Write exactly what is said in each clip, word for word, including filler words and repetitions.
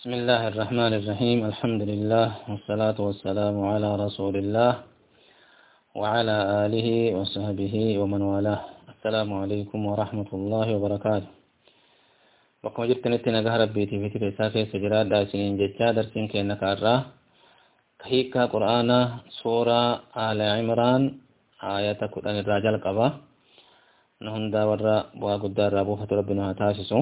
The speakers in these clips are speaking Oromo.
بسم الله الرحمن الرحيم الحمد لله والصلاة والسلام على رسول الله وعلى آله وصحبه ومن والاه. السلام عليكم ورحمة الله وبركاته. بكم جبت نتنا جهر بيتي في تلساك سجرات داسين جتا درسين كأنك أرى كهيكا قرآن سورة آل عمران آيات قرآن الرجال قبا نهن داور وقدر ربوة ربنا تاسسو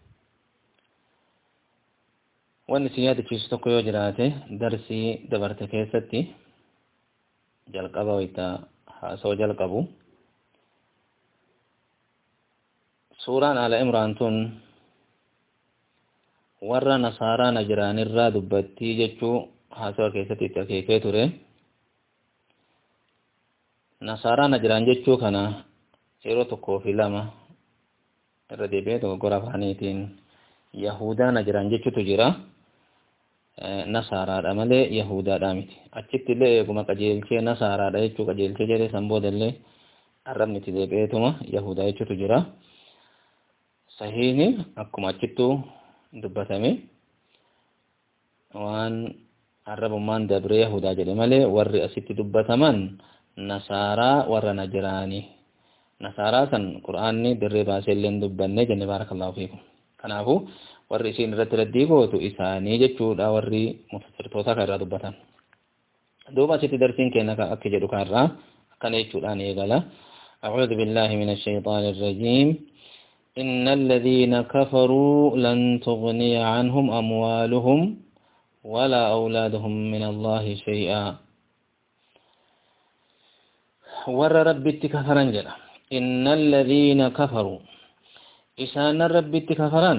وأن سيادة تشتكو يجراته درسي دبرت كيستي جلقبا ويتا حاسو جلقبو سورة على إمرانتون ورى نصارى نجران الرا دبتي جتشو حاسو كيستي تكيكي توري نصارى نجران جتشو كان يرو تكو في لما الرديبيت وقرف عنيتين يهودا نجران جتشو تجرا نصارى مالي يهودا دامتي اچت لي كما قجيلچه نصارى دايچو قجيلچه جري سمبودلي arabni tide beetuma yahuda jechutu jira sahihi akkuma achittu dubbatame waan arabummaan dabre yahuda jedhe male warri asitti dubbataman nasara warra najrani nasara san qur'aanni dirre baaselleen dubbanne jenne barakallahu fiikum kanaafu warri isin irratti raddii gootu isaanii jechuudha warri mufassirtoota kan dubbatan duuba asitti darsiin keenya akka jedhu kanarraa akkana jechuudhaan eegala a'uudhu billahi minash shaytaanir rajiim innal ladhiina kafaruu lan tughniya anhum amwaaluhum wala awlaaduhum min allahi shay'a warra rabbitti kafaran jedha innal ladhiina kafaruu isaan rabbitti kafaran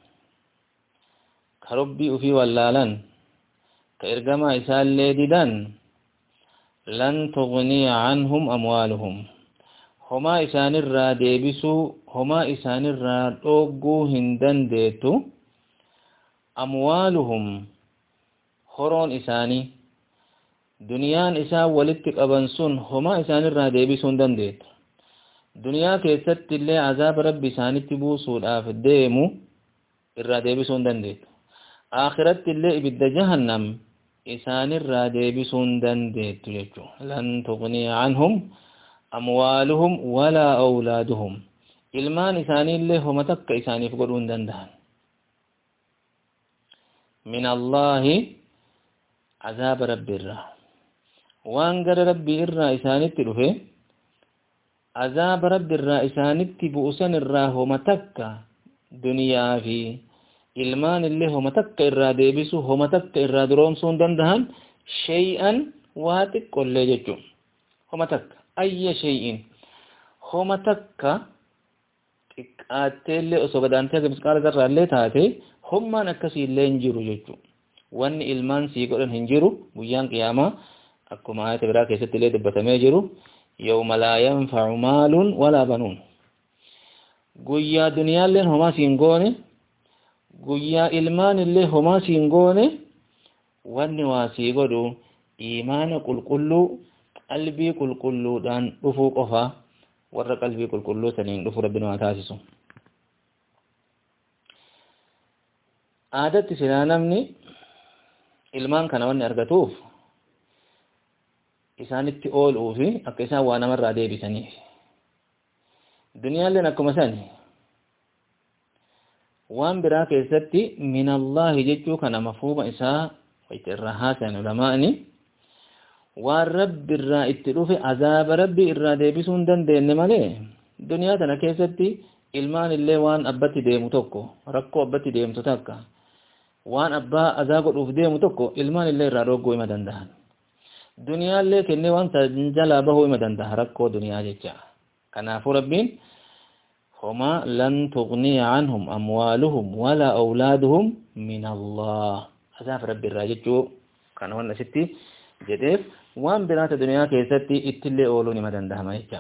كربي وفي ولالا كإرجما إسال ليدان لن تغني عنهم أموالهم هما إسان الرا ديبسو هما إسان الرا أوغو هندن ديتو أموالهم خرون إساني دنيان إسا ولدتك أبنسون هما إسان الرا ديبسون دن ديتو دنيا كيست اللي عذاب ربي إساني تبوسو الآف الديمو الرا ديبسون دن ديتو آخرت اللي إبدا جهنم إسان الرادي بسندن ديتو جيتو لن تغني عنهم أموالهم ولا أولادهم إلمان إساني اللي هم تك إساني فقرون دندان من الله عذاب رب الرا وانقر ربي الرا إساني تلوه عذاب رب الرا إساني تبؤسن الرا هم تك دنيا في ilmaan illee homa takka irraa deebisu homa takka irraa duroomsuu danda'an shay'an waa xiqqollee jechuun homa takka ayya shay'in homa takka xiqqaatteellee osoo gadaantee misqaala zarraallee taate hommaan akkasiillee hin jiru jechuun wanni ilmaan sii godhan hin jiru guyyaan qiyaamaa akkuma ayata biraa keessatti illee dubbatamee jiru yawma laa yanfa'u maalun walaa banuun guyyaa duniyaalleen homaa siin goone guyyaa ilmaan illee homaa siin goone wanni waa sii godhu iimaana qulqulluu qalbii qulqulluudhaan dhufuu qofa warra qalbii qulqulluu saniin dhufu rabbi nama taasisu aadatti silaa namni ilmaan kana wanni argatuuf isaanitti ooluu fi akka isaan waa namarraa deebisaniif duniyaalleen akkuma sani waan biraa keessatti min allahi jechuu kana mafhuuma isaa wayti irraa haasayan ulamaa'ni waan rabbi irraa itti dhufe azaaba rabbi irraa deebisuu hin dandeenye malee duniyaa tana keessatti ilmaan illee waan abbatti deemu tokko rakkoo abbatti deemtu takka waan abbaa azaa godhuuf deemu tokko ilmaan illee irraa dhogguu hima danda'an duniyaa illee kennee waan jalaa bahuu hima danda'a rakkoo duniyaa jecha kanaafuu rabbiin هما لن تغني عنهم أموالهم ولا أولادهم من الله عذاب رب الراجل كان وانا ستي جديف وان بنات الدنيا كيستي اتلي أولوني مدن دهما يجا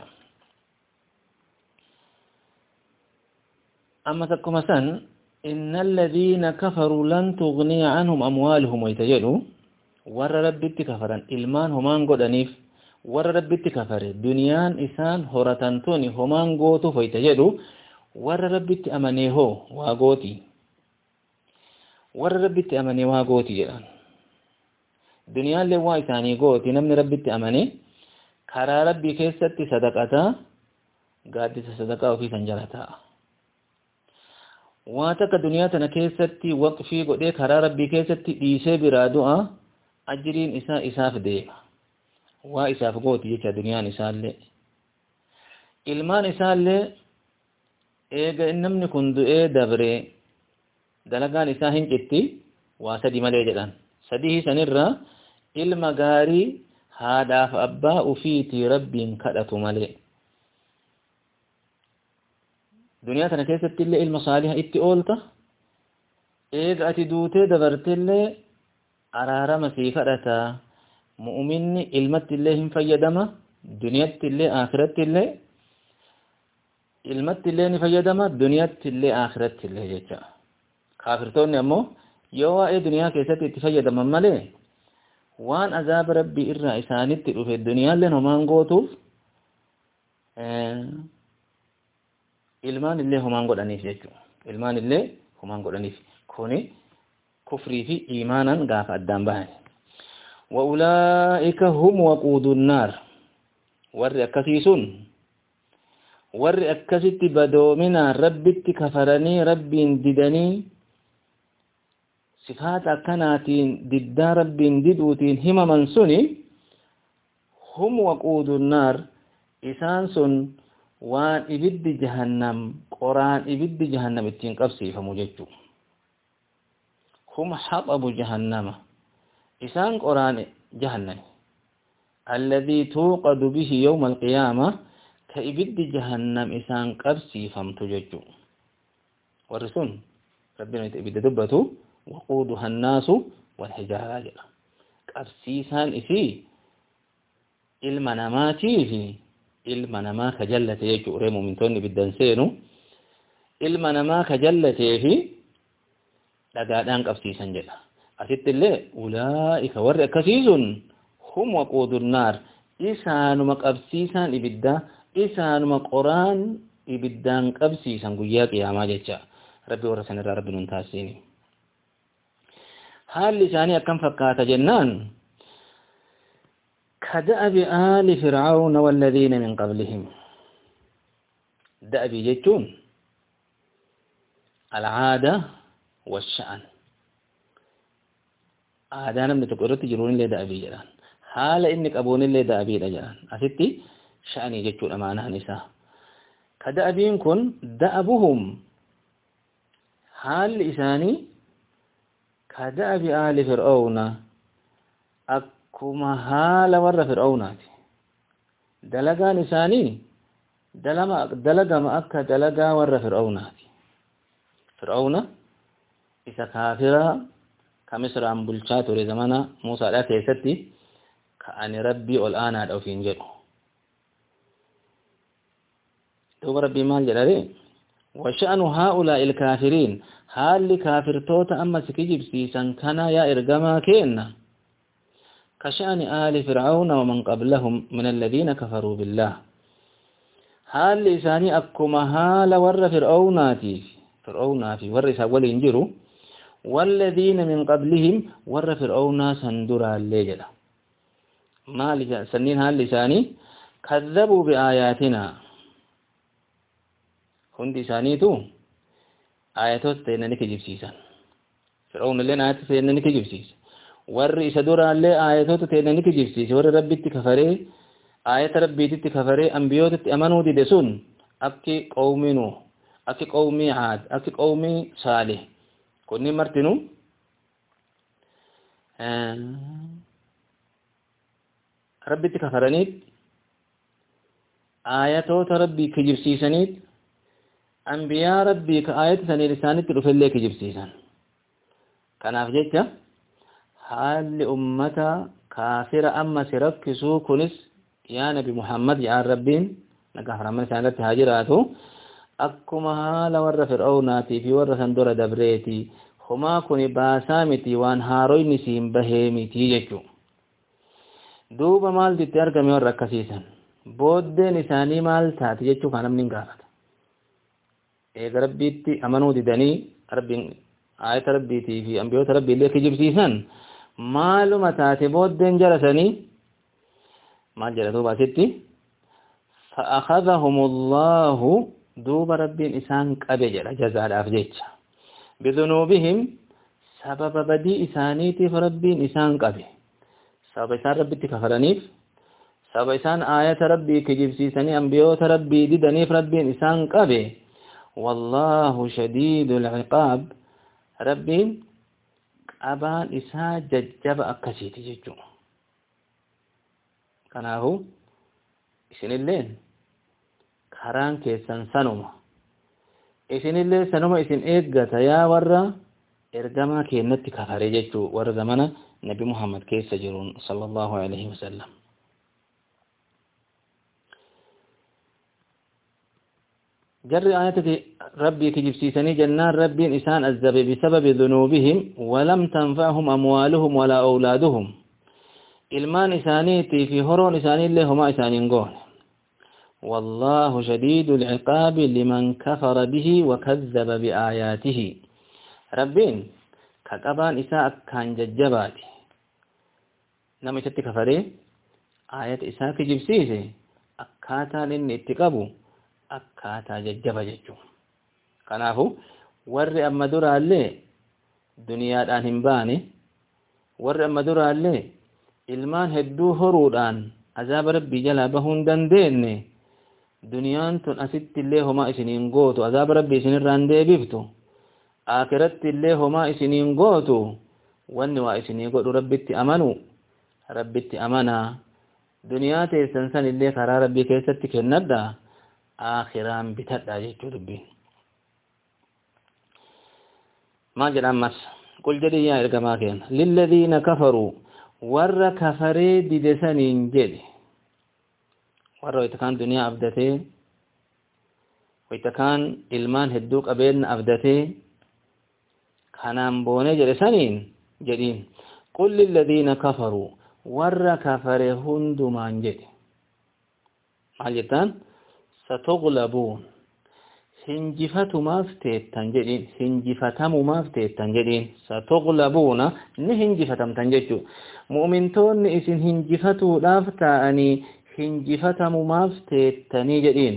أما تكو مثلا إن الذين كفروا لن تغني عنهم أموالهم ويتجلوا ور رب كفرا إلمان همان قدنيف warra rabbitti kafare duniyaan isaan horatantoni homaan gootu foyta jedhu warra rabbitti amanee hoo waa gooti warra rabbitti amane waa gooti jedhan duniyaallee waa isaanii gooti namni rabbitti amane karaa rabbii keessatti sadaqata gaaddisa sadaqaa ofii san jala ta'a waa takka duniyaa tana keessatti waqfii godhee karaa rabbii keessatti dhiisee biraa du'a ajriin isaa isaaf deema waa isaaf gooti jecha duniyaan isaallee ilmaan isaallee eega namni kun du'ee dabre dalagaan isaa hin citti waa sadi malee jedhan sadii sanirraa ilma gaarii haadhaaf abbaa ufiitii rabbiin kadhatu malee duniyaa tana keessatti illee ilma saaliha itti oolta eega ati duutee dabartillee araarama sii kadhata mu'minni ilmatti illee hin fayyadama duniyatti illee aakiratti illee ilmatti illee ni fayyadama duniyatti illee aakiratti illee jecha kaafirtoonni ammoo yoo waa'ee duniyaa keessatti itti fayyadaman malee waan azaaba rabbii irraa isaanitti dhufe duniyaalleen homaan gootuuf ilmaan illee homaan godhaniif jechuudha ilmaan illee homaan godhaniif kuni kufrii fi iimaanan gaafa addaan bahan wa'ulaa'ika hum waquudun naar warri akkasii sun warri akkasitti badoominaan rabbitti kafaranii rabbiin didanii sifaata akkanaatiin diddaa rabbiin diduutiin himaman suni hum waquudun naar isaan sun waan ibiddi jahannam qoraan ibiddi jahannam ittiin qabsiifamu jechuu hum haxabu jahannama isaan qoraan jahannam alladhii tuuqadu bihi yawma alqiyaama ka ibiddi jahannam isaan qabsiifamtu jechuu warri sun rabbiin itti ibidda dubbatu waquuduha annaasu walhijaaraa jedha qabsiisaan isii ilma namaatii fi ilma namaa ka jallate jechuu uree mu'mintoonni ibiddan seenu ilma namaa ka jallatee fi dhagaadhaan qabsiisan jedha asitti illee ulaa'ika warri akkasii sun hum waquudun naar isaanuma qabsiisaan ibiddaa isaanuma qoraan ibiddaan qabsiisan guyyaa qiyaamaa jecha rabbi warra sanirraa rabbi nun taasisini haalli isaanii akkam fakkaata jennaan كدأب آل فرعون والذين من قبلهم دأب جتون العادة والشأن آدانا من تقرأت جرون اللي دأبي جلان حال إنك أبون اللي دأبي جلان أستي شأني جتون أمانها نساء كدأبين كن دأبهم حال إساني كدأب آل فرعون akkuma haala warra fir'aunaati dalagaan isaanii dalagama akka dalagaa warra fir'aunaati fir'auna isa kaafiraa ka misraan bulchaa ture zamana muusaadhaa keessatti ka ani rabbii ol aanaadha ofiin jedhu duuba rabbii maal jedhare وشأن هؤلاء الكافرين حال كافر توتا أما سكجب سيسان كان يا إرقما كينا كشأن آل فرعون ومن قبلهم من الذين كفروا بالله حال لساني أكما حال ور فرعوناتي فرعوناتي ور سأول ينجروا والذين من قبلهم ور فرعونا سندرا الليجل ما سنين حال لساني كذبوا بآياتنا هندي سانيتو آياتوت تينني كجيب سيسان فرعون اللين آيات تينني كجيب سيسان warri isa duraallee aayatoota teenani kijibsiise warri rabbitti kafaree aayata rabbiititti kafaree ambiyootatti amanuu dide sun akki qawmii nuh akki qawmii aad akki qawmii saalih kunni martinu rabbitti kafaraniit aayatoota rabbii kijibsiisaniit ambiyaa rabbii ka aayata sanii isaanitti dhufellee kijibsiisan kanaaf jecha haalli ummata kaafira amma si rakkisuu kunis yaa nabi muhammad jedhaan rabbiin nagaa faraman isaan irratti haa jiraatu akkuma haala warra fir'aunaatii fi warra san dura dabreeti homaa kuni baasaa miti waan haaroyni siin bahee miti jechuu duuba maaltu itti argame warra akkasiisan booddeen isaanii maal taati jechuu kan namni hin gaafata eega rabbiitti amanuu didanii rabbiin آية ربي تي في أنبياء ربي اللي كجيب سيسان معلومة تاتبود دين جلسني ما جلسوا باتتي فأخذهم الله دوب ربي إسان قبجل جزاء الأفجيج بذنوبهم سبب بدي إسانيتي فربي إسان قبي سبب إسان ربي تكفرنيف سبب إسان آية ربي كجيب سيساني أنبياء ربي ديدنيف ربي إسان قبي والله شديد العقاب ربي أبان إسا ججب أكسيتي ججو كناهو إسن اللين كران كيسان سنوما إسن اللين سنوما إسن إيقات يا ورّا إرقما كينتي كفاري ججو ورّا زمانا نبي محمد كيس جرون صلى الله عليه وسلم جر آياتك ربي كجبسيسني جنان ربي إسان الزبي بسبب ذنوبهم ولم تنفعهم أموالهم ولا أولادهم إلمان إسانيتي في هرون إساني اللي هما إسانين قول والله شديد العقاب لمن كفر به وكذب بآياته ربين كتبان إساء كان ججباتي نما إساتي كفري آيات إساء كجبسيسي أكاتا لن اتقابوا akkaataa jajjaba jechuun kanaafu warri amma duraallee duniyaadhaan hin baane warri amma duraallee ilmaan hedduu horuudhaan azaaba rabbii jalaa bahuu hin dandeenye duniyaan tun asitti illee homaa isiniin gootu azaaba rabbii isinirraan deebiftu aakiratti illee homaa isiniin gootu wanni waa isinii godhu rabbitti amanu rabbitti amanaa duniyaa teessan san illee karaa rabbii keessatti kennadha آخران بتدع جيتو ربين ما جرى مس قل جدي يا إرقماكين للذين كفروا ور كفري ديدسانين جدي ور ويتكان دنيا أبدتي ويتكان إلمان هدوك أبين أبدتي كانان بوني جدسانين جدين قل للذين كفروا ور كفري هندمان جدي ما جتان ستغلبون هنجفتو مافتيت تنجدين هنجفتمو مافتيت تنجدين ستغلبون نهنجفتم تنجدو مؤمنتون إسن هنجفتو لافتاني هنجفتمو مافتيت تنجدين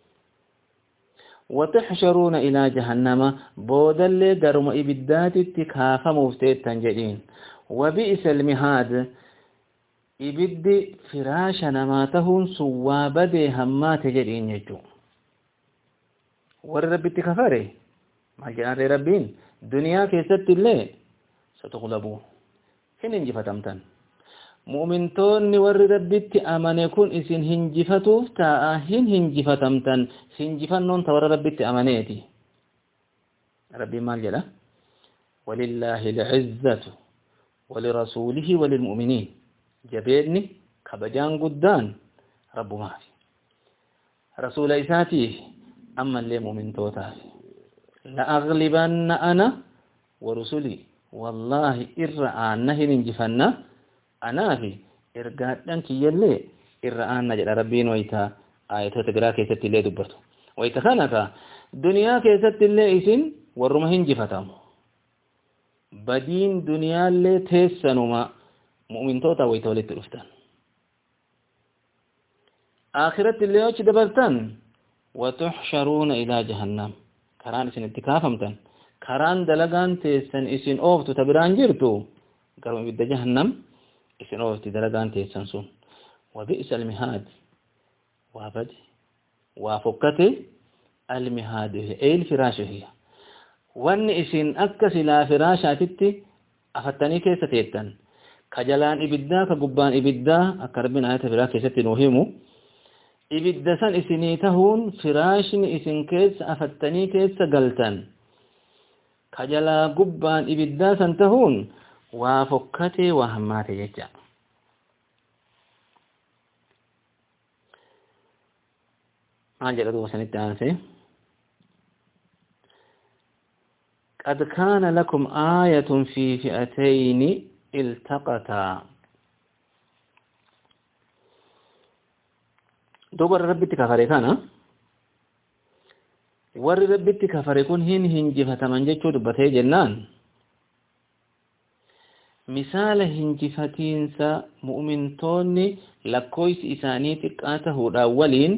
وتحشرون إلى جهنم بودل قرم إبدات اتكاف مفتيت تنجدين وبئس المهاد ibiddi firaasha namaa tahuun sun waa badee hammaate jedhiin jechuu warri rabbitti kafare maal jedhaan rabbiin duniyaa keessatti illee satughlabuu hin injifatamtan mu'mintoonni warri rabbitti amane kun isin hinjifatuuf ta'a hin hinjifatamtan hinjifannoon ta warra rabbitti amaneeti rabbiin maal jedha walillaahi al'izzatu walirasuulihi walilmu'miniin جبيرني كبجان قدان رب مافي رسول إساتي أما اللي مؤمن توتاف لأغلبن أنا ورسولي والله إرآن نهن انجفنا أنا في إرقاد أنك يلي إرآن نجل ربين ويتا آية تقرأ كيست اللي دبرتو ويتا خانك دنيا كيست اللي إسن ورمهن جفتام بدين دنيا اللي تيسنما مؤمن توتا ويتولد الأفتان آخرت اللي يوش دبرتان وتحشرون إلى جهنم كران إسن اتكافمتان كران دلقان تيسن إسن أوفتو تبران جرتو قرم بيد جهنم إسن أوفتو دلقان تيسن سون وبئس المهاد وابد وفكت المهاد أي الفراش هي وان إسن أكس لا فراشاتي أفتني كيسة تيتن كجلان إبدا كقبان إبدا أكربين آية فراش كيسة نوهيمو إبدا سن إسنيتهون فراشن إسن كيس أفتني كيس قلتن كجلا قبان إبدا سنتهون وفكتي وهماتي جيجا ما جلدو وسنة آنسي قد كان لكم آية في فئتين التقطا دوبر ربي تكفري كان warri rabbitti kafare kun hin hinjifataman jechuu dubbatee jennaan misaala hinjifatiinsa mu'mintoonni lakkooysi isaanii xiqqaa tahuudhaan waliin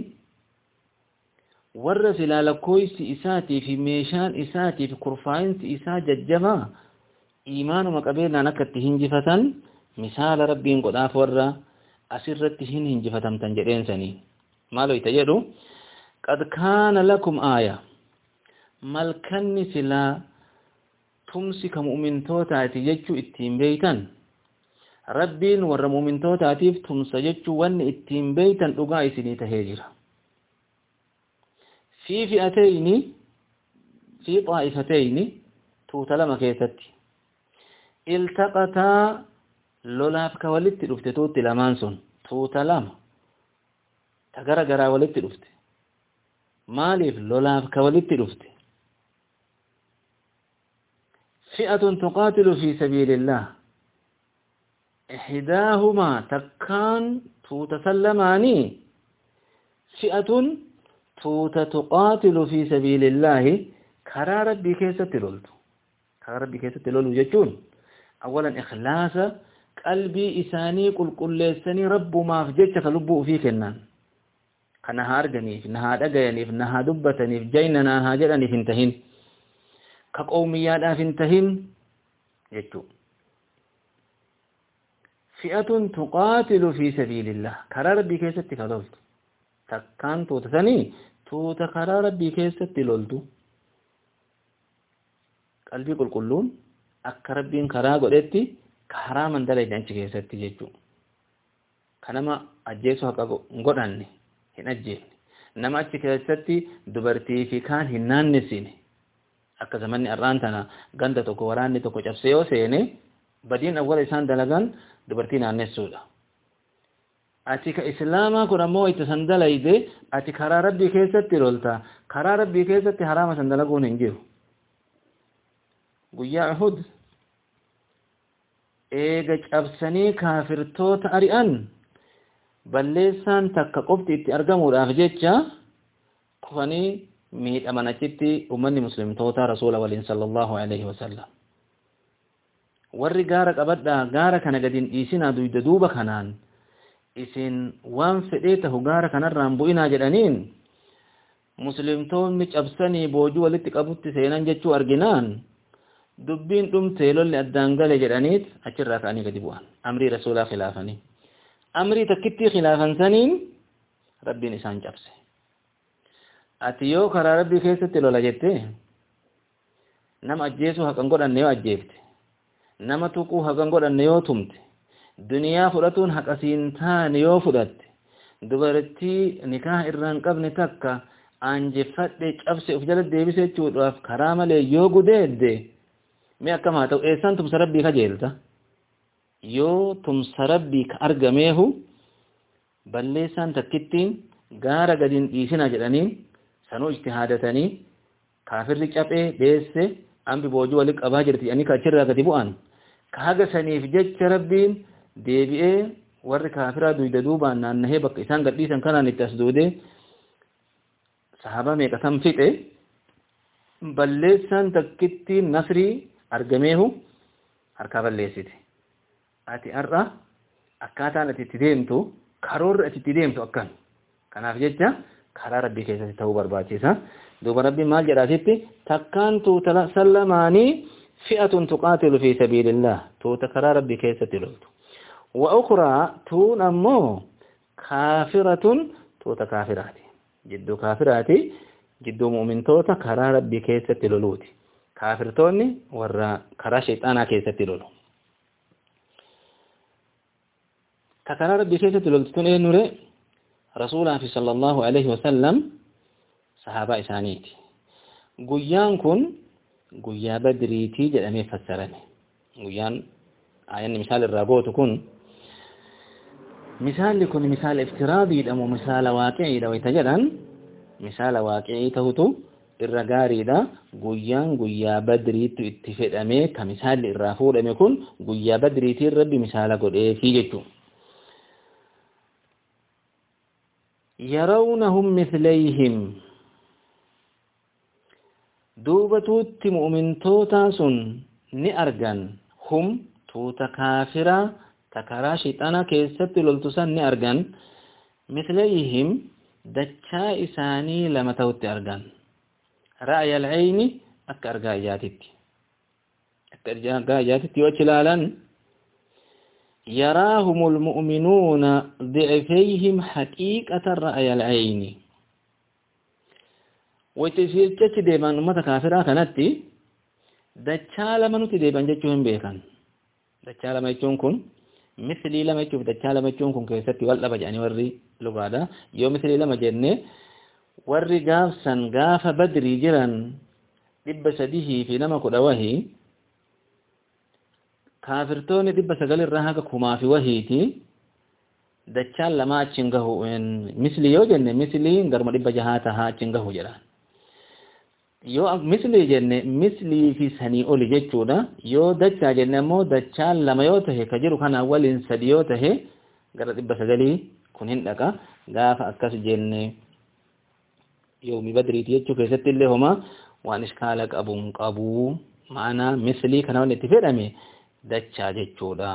warra silaa lakkooysi isaatii fi meeshaan isaatii fi kurfaa'insi isaa jajjabaa iimaanuma qabeenaan akka itti hinjifatan misaala rabbiin godhaaf warra asirratti hin hinjifatamtan jedheensanii maaloo ita jedhu qad kaana lakum aaya malkanni silaa tumsi ka mu'mintootaati jechuu ittiin beeytan rabbiin warra mu'mintootaatiif tumsa jechuu wanni ittiin beeytan dhugaa isinii tahee jira fi fi'atayni fi xaa'ifatayni tuuta lama keessatti iltaqataa lolaaf ka walitti dhufte tuutti lamaan sun tuuta lama ta gara garaa walitti dhufte maaliif lolaaf ka walitti dhufte fi'atun tuqaatilu fi sabiilillah ihdaahuma takkaan tuuta sallamaanii fi'atun tuuta tuqaatilu fi sabiilillahi karaa rabbii keessatti loltu karaa rabbii keessatti lolu jechuun awalan ikhlaasa qalbii isaanii qulqulleessanii rabbumaaf jecha ka lubbuu ufii kennan kana haa arganiif na haa dhagayaniif na haa dubbataniif jayna na haa jedhaniif hin tahin ka qawmiyyaadhaaf hin tahin jechuu fi'atun tuqaatilu fi sabiilillah karaa rabbii keessatti ka loltu takkaan tuuta sanii tuuta karaa rabbii keessatti loltu qalbii qulqulluun akka rabbiin karaa godhetti karaa mandala achi keessatti jechuu kanama ajjeessu haqa godhanne hin ajjeefne nama achi keessatti dubartii fi kaan hin naannessine akka zamanni arraan tana ganda tokko waraanni tokko cabsee yoo seene badiin awwala isaan dalagan dubartii naannessuudha ati ka islaamaa kun ammoo itti san dalayde ati karaa rabbii keessatti lolta karaa rabbii keessatti haraama san dalaguun hin jiru guyyaa uhud eega cabsanii kaafirtoota ari'an balleessaan takka qofti itti argamuudhaaf jecha kufanii miidhaman achitti ummanni muslimtoota rasuula waliin sallallahu alaihi wasallam warri gaara qabadhaa gaara kana gadin dhiisinaa duyda duuba kanaan isin waan fedhee tahu gaara kanarraan bu'inaa jedhaniin muslimtoonni cabsanii boojuu walitti qabutti seenan jechuu arginaan dubbiin dhumtee lolli addaan gale jedhaniit achirraa ka'anii gadi bu'an amrii rasuulaa khilaafanii amrii takkittii khilaafan saniin rabbiin isaan cabse ati yoo karaa rabbii keessatti lola jette nama ajjeesuu haqan godhanne yoo ajjeefte nama tuquu haqan godhanne yoo tumte duniyaa fudhatuun haqa siin taane yoo fudhatte dubartii nikaa irraan qabne takka aanjeffadhe cabse uf jala deebise jechuudhaaf karaa malee yoo gudeedde mee akkam haa ta'u eessaan tumsa rabbii kajeelta yoo tumsa rabbii ka argameehu balleessaan takkittiin gaara gadiin dhiisina jedhaniin sanuu ijtihaadatanii kaafirri caphee dheesse ambi boojuu walitti qabaa jirti ani ka achirraa gadi bu'an ka haga saniif jecha rabbiin deebi'ee warri kaafiraa duyda duubaan naannahee bakka isaan gadhiisan kanaan itti as duudee sahaabaa meeqatan fixe balleessaan takkittiin nasrii argameehu harkaa balleessite ati har'a akkaataan ati itti deemtu karoorri ati itti deemtu akkan kanaaf jecha karaa rabbii keessatti ta'uu barbaachisa duuba rabbiin maal jedhaasitti takkaan tuuta sallamaanii fi'atun tuqaatilu fi sabiilillah tuuta karaa rabbii keessatti loltu wa ukhraa tuun ammoo kaafiratun tuuta kaafiraati jidduu kaafiraati jidduu mu'mintoota karaa rabbii keessatti loluuti kaafirtoonni warra karaa shayxaanaa keessatti lolu ta karaa rabbii keessatti loltu tun eenyure rasuulaa fi sallallahu alaihi wasallam sahaabaa isaaniiti guyyaan kun guyyaa badriitii jedhamee fassarame guyyaan ayanni misaal irraa gootu kun misaalli kun misaala iftiraadiidha moo misaala waaqi'iidha wayta jedhan misaala waaqicii tahutu irra gaariidha guyyaan guyyaa badriitti itti fedhamee ka misaalli irraa fuudhame kun guyyaa badriitiin rabbi misaala godheefii jechuu yarawnahum mithlayhim دوبا توت مؤمن توتا سن نأرغن هم توتا كافرة تكرا شيطانا كيست للتسان نأرغن مثليهم دچا إساني لما توت أرغن رأي العين أكرغا جاتت أكرغا جاتت وچلالا يراهم المؤمنون ضعفيهم حقيقة رأي العين ويتسير تشي ديبان أمتا كافرة كانت دچال منوتي ديبان جچوهم بيكان دچال ما يچون كن مثلي لما يچوف دچال ما يچون كن كيستي والله بجاني وري لغادا يو مثلي لما جنة وري غاف سن غاف بدري جران دب سديه في نما كدوهي كافرتون دب سغل الرهاك كما في وهيتي دچال لما چنگه مثلي يو جنة مثلي غرم دب جهاتها چنگه جران yoo misli jenne misli fi sanii oli jechuudha yoo dachaa jenne ammoo dachaan lama yoo tahe ka jiru kana waliin sadi yoo tahe gara dhibba sagalii kun hin dhaqa gaafa akkas jenne yoomi badriiti jechuu keessatti illee homa waan iskaala qabuun qabuu maana misli kana wanni itti fedhame dachaa jechuudha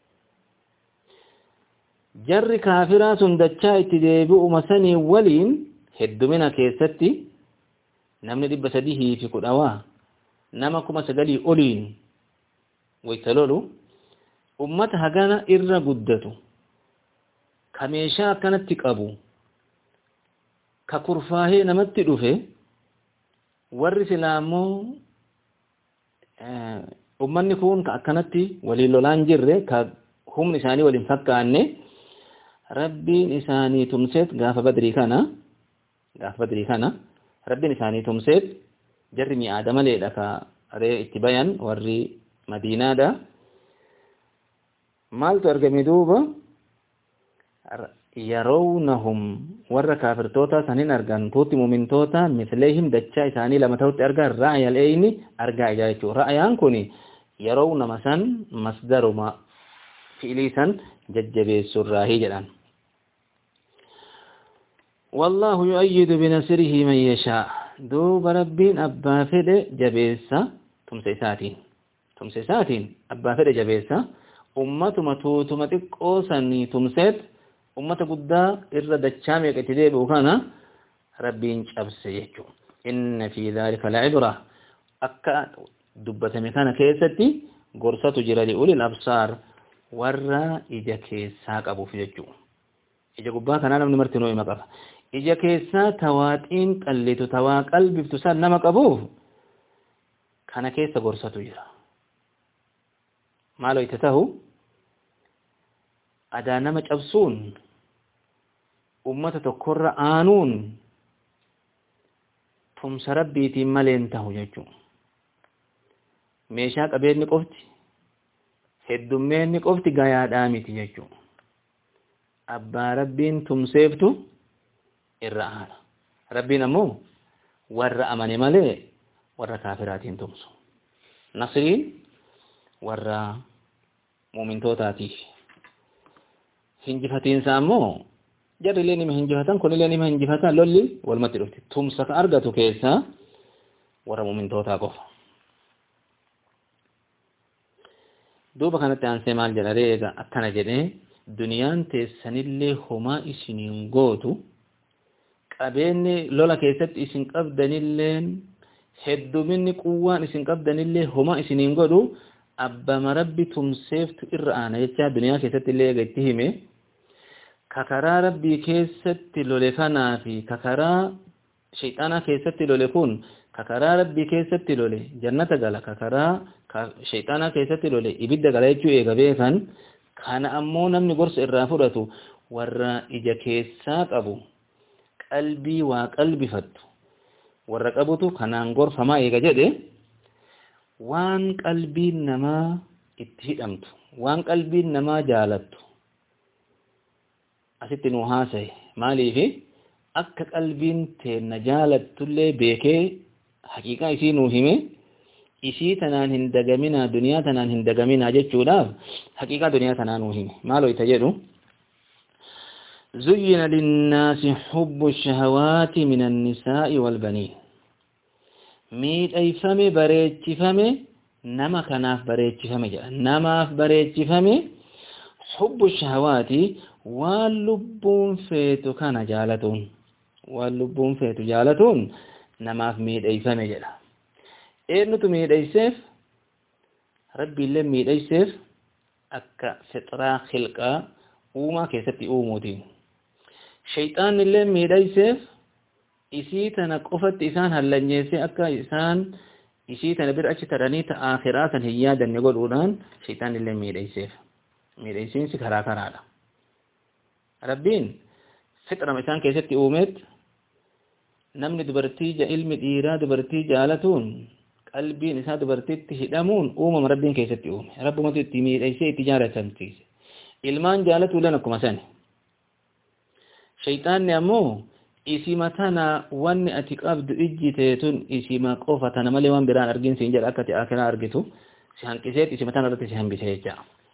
jarri kaafiraa sun dachaa itti deebi'uma sanii waliin heddumina keessatti namni dhibba sadii fi kudhawaa nama kuma sagalii oliin waytalolu ummata hagana irra guddatu ka meeshaa akkanatti qabu ka kurfaahee namatti dhufe warri silaamoo ummanni kun ka akkanatti waliin lolaan jirre ka humni isaanii waliin fakkaanne rabbiin isaanii tumseet gaafa badrii kana gaafa badrii kana ربنا ثاني تمسد جرمي آدم ليلك ري اتباين وري مدينة دا مال ترجمي دوبا يرونهم ور كافر توتا سنين أرجان توتي مؤمن توتا مثلهم دچا ثاني لما توت أرجع رأي العين أرجع جايشو رأيان كوني يرون مثلا مصدر ما فعليا ججبي سراهي جلان والله يؤيد بنصره من يشاء دوب ربين أبا فد جبيسا تمسيساتين تمسيساتين أبا فد جبيسا أمة متوت متقوسني تمسيت أمة قدا إرد دچامي كتديب وكانا ربين شبس يجو إن في ذلك العبرة أكا دبة مكان كيستي قرصة جرالي أولي الأبصار ورى إجا كيساك أبو فيجو إجا قبا كان أنا من مرتنوي مقف ija keessa tawaaxiin qallitu tawaa qalbiftu san nama qabuuf kana keessa gorsatu jira maaloo itti tahu adaa nama cabsuun ummata tokkorra aanuun tumsa rabbiitiin maleen tahu jechuun meeshaa qabeenni qofti heddummeenni qofti gayaadhaa miti jechuun abbaa rabbiin tumseeftu irra'ana rabbiin ammoo warra amane malee warra kaafiraatiin tumsu nasriin warra mu'mintootaatiif hinjifatiinsa ammoo jarri illee nima hinjifatan kun illee nima hinjifatan lolli walumatti dhufti tumsa ka argatu keessaa warra mu'mintootaa qofa duuba kanatti aansee maal jedha reega akkana jedhee duniyaan teessanillee homaa isiniin gootu qabeenni lola keessatti isin qabdanilleen hedduminni quwwaan isin qabdanillee homa isiniin godhu abbama rabbi tumseeftu irra aana jecha duniyaa keessatti illee eegatti hime kakaraa rabbii keessatti lole kanaa fi kakaraa shayxaanaa keessatti lole kun kakaraa rabbii keessatti lole jannata gala kakaraa shayxaanaa keessatti lole ibidda gala jechuu eega beekan kana ammoo namni gorsa irraa fudhatu warra ija keessaa qabu qalbii waa qalbifattu warra qabutu kanaan gorfamaa eega jedhe waan qalbiin namaa itti hidhamtu waan qalbiin namaa jaalattu asitti nu haasaye maaliif akka qalbiin teenna jaalattullee beekee haqiiqaa isii nuu hime isii tanaan hin dagaminaa duniyaa tanaan hin dagaminaa jechuudhaaf haqiiqaa duniyaa tanaa nuu hime maaloo ita jedhu زين للناس حب الشهوات من النساء والبنين miidhayfame bareechifame nama kanaaf bareechifame jedha namaaf bareechifame hubbu shahawaati waan lubbuun feetu kana jaalatuun waan lubbuun feetu jaalatuun namaaf miidhayfame jedha eenyutu miidhayseef rabbiillee miidhayseef akka fixraa khilqaa uumaa keessatti uumuutiin shayxaanillee miidhayseef isii tana qofatti isaan hallanyeessee akka isaan isii tana bira achi taranii ta akhiraa san hin yaadanne godhuudhaan shayxaanillee miidhayseef miidhaysiinsi karaa karaadha rabbiin fixrama isaan keessatti uumeet namni dubartii ja ilmi dhiiraa dubartii jaalatuun qalbiin isaa dubartiitti hidhamuun uumama rabbiin keessatti uume rabbumatu itti miidhaysee itti jaalatamsiise ilmaan jaalatuulleen akkuma sani shayxaanni ammoo isima tana wanni ati qabdu ijjiteetun isima qofa tana malee waan biraan argin siin jedha akka ati akiraa argitu si hanqiseet isima tana irratti si hambisee jecha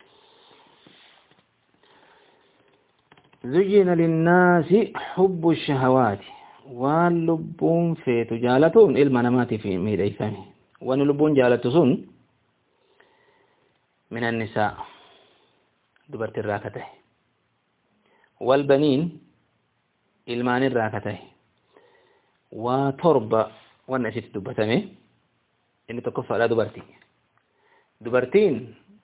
زين للناس حب الشهوات واللبون في تجالتون إلما نماتي في ميديفاني ونلبون جالتون من النساء دبرت الراكته والبنين إلمان الراكته وتربة والنسيت دبتمي إن تكف على دبرتي دبرتين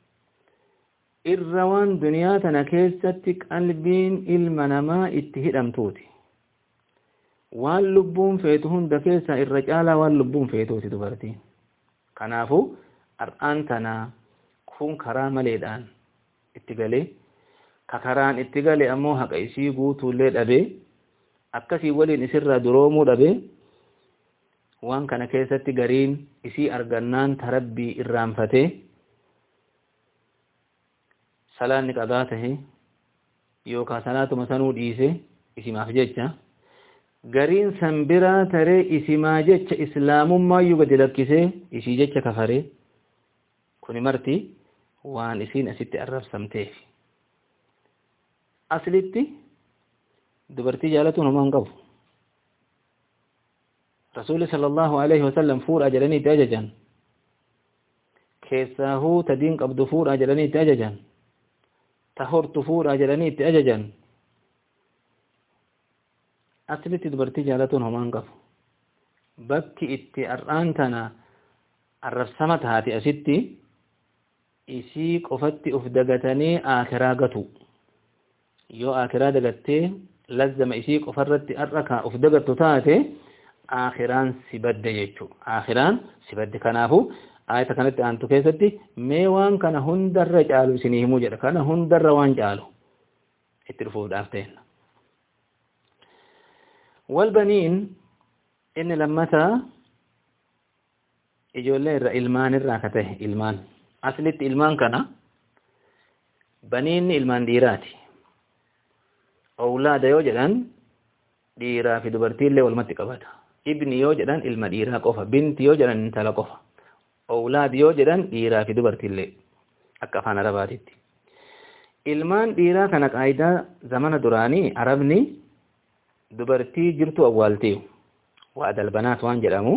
الروان دنيا تنكيستك قلبين المنما اتهدم توتي واللبون فيتهن دكيسا الرجال واللبون فيتوتي دبرتين كنافو أرآن تنا كون كرام ليدان اتقالي ككران اتقالي أمو حق إسي قوتو ليد أبي أكسي ولي نسر درومو أبي وان كان كيستي قرين إسي أرغنان تربي الرامفتي salaanni qadaa tahe yookaan salaatuma sanuu dhiise isimaaf jecha gariin san biraa taree isimaa jecha islaamummaa gadi lakkisee isii jecha kafaree kuni marti waan isiin asitti arrabsamteef aslitti dubartii jaalatuun homaa hin qabu rasuulli sallallahu alaihi wasallam fuudhaa jedhanii itti ajajan keessaahuu tadiin qabdu fuudhaa jedhanii itti ajajan tahortu fuudhaa jedhanii itti ajajan aslitti dubartii jaalatuun homaa hin qabu bakki itti ar'aan tana arrabsama taate asitti isii qofatti uf dagatanii akiraa gatu yoo akiraa dagattee lazzama isii qofarratti arrakaa uf dagattu taate akiraan si badde jechuudha akiraan si badde kanaafu ayata kanatti aantu keessatti mee waan kana hundarra caalu isinii himuu jedha kana hundarra waan caalu itti dhufuudhaaf ta'en walbaniin inni lammataa ijoollee irra ilmaan irraa ka ta'e ilmaan aslitti ilmaan kana baniinni ilmaan dhiiraati awlaada yoo jedhan dhiiraa fi dubartiillee walumatti qabata ibni yoo jedhan ilma dhiiraa qofa binti yoo jedhan intala qofa awlaad yoo jedhan dhiiraa fi dubartiillee akka afaan arabaatitti ilmaan dhiiraa kana qaayidaa zamana duraanii arabni dubartii jirtu awwaaltii waa dalbanaat waan jedhamu